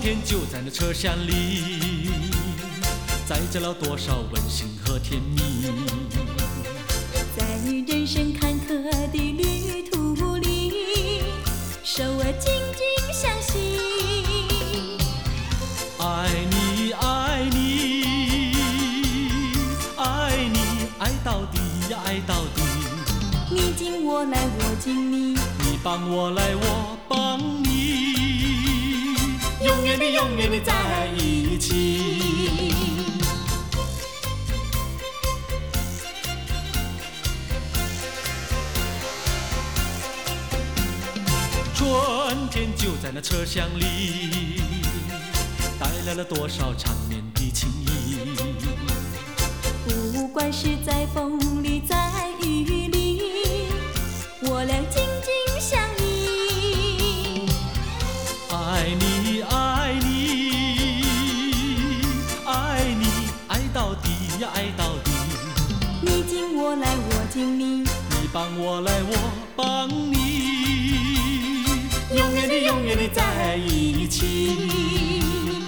天就在那车厢里，载着了多少温馨和甜蜜。 在人生坎坷的旅途里，手儿紧紧相系。 爱你爱你爱你，爱到底呀爱到底。 你敬我来我敬你， 你帮我来我帮你，永远的永远的在一起。春天就在那车厢里，带来了多少缠绵的情谊。 不管是在风里在雨里，我俩紧紧相依。 爱你爱你爱你，爱到底呀爱到底。 你敬我来我敬你， 你帮我来我帮你，永远的永远的在一起。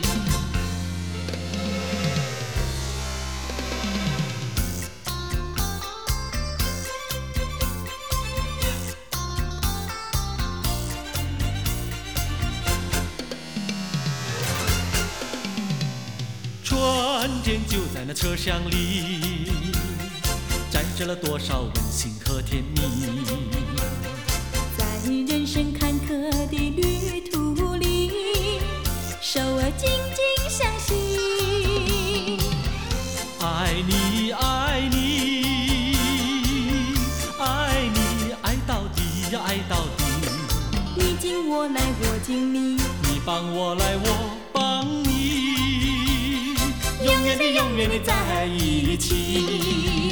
春天就在那车厢里，载着了多少温馨和甜蜜。 在人生坎坷的旅途里，手儿紧紧相系。 爱你爱你爱你，爱到底呀爱到底。 你敬我来我敬你， 你帮我来我帮你，永远的永远的在一起。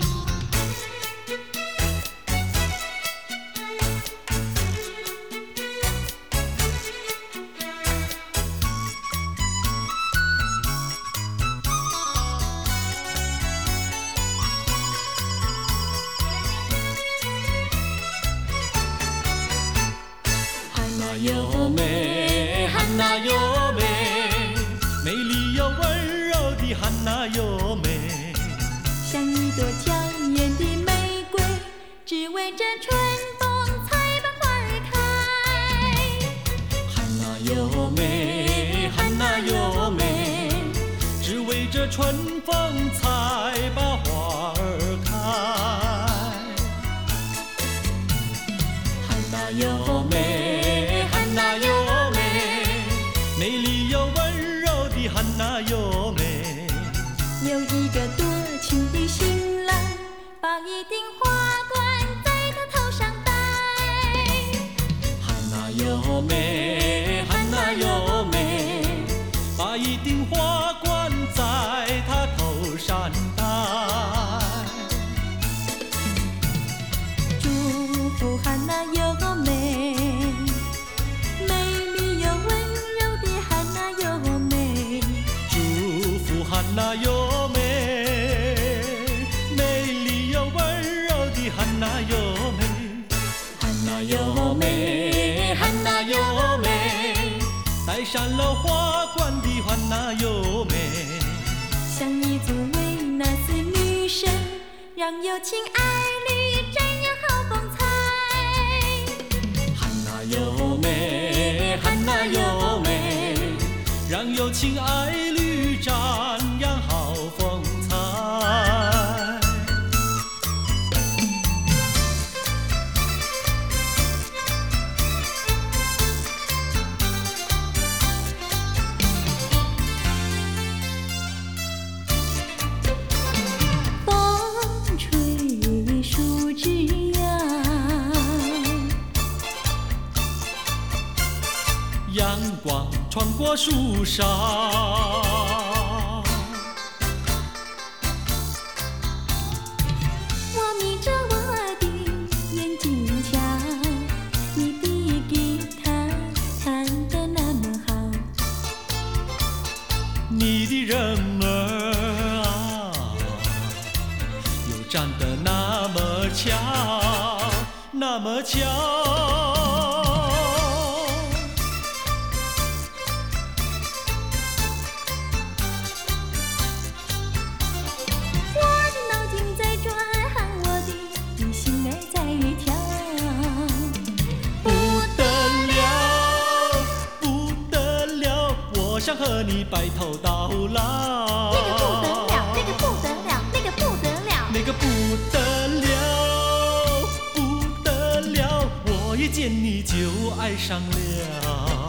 优美，汉娜优美，美丽又温柔的汉娜优美， 像一朵娇艳的玫瑰，只为这春风才把花儿开。 汉娜优美，汉娜优美，只为这春风才把花儿开。汉娜优美，汉娜优美，美丽又温柔的汉娜优美。 有一个多情的新郎，把一顶花冠在他头上戴。 汉娜优美，汉娜优美，把一顶花冠在他头上戴。 祝福汉娜优美，美丽又温柔的汉娜优美。 祝福汉娜优美，美丽又温柔的汉娜优美。汉娜优美，汉娜优美，戴上了花冠的汉娜优美， 像一座维纳斯女神，让有情爱侣瞻仰好风采。 汉娜优美，汉娜优美，让有情爱侣瞻仰好风采。 风吹树枝摇， 阳光穿过树梢， 我眯着我的眼睛瞧，你的吉他弹得那么好。 你的人儿啊，又长得那么巧，那么巧。 想和你白头到老。 那个不得了，那个不得了，那个不得了， 那个不得了，不得了，我一见你就爱上了。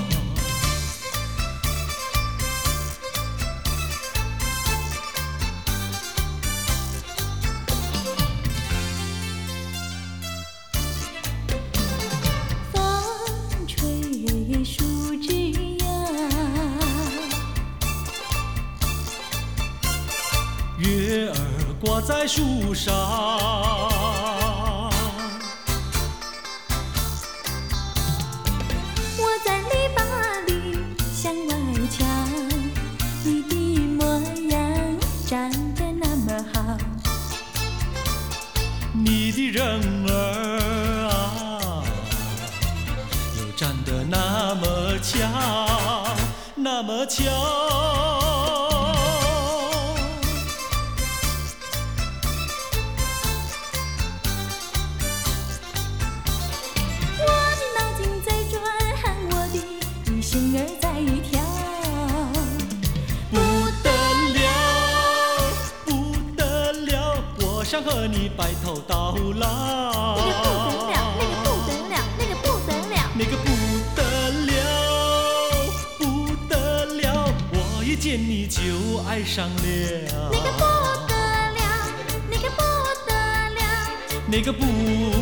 风吹树枝摇， 月儿挂在树上， 我在篱笆里向外瞧，你的模样长得那么好， 你的人儿啊，又长得那么巧，那么巧。 心儿在跳， 不得了，不得了，我想和你白头到老。 那个不得了，那个不得了，那个不得了， 那个不得了，不得了，我一见你就爱上了。 那个不得了，那个不得了， 那个不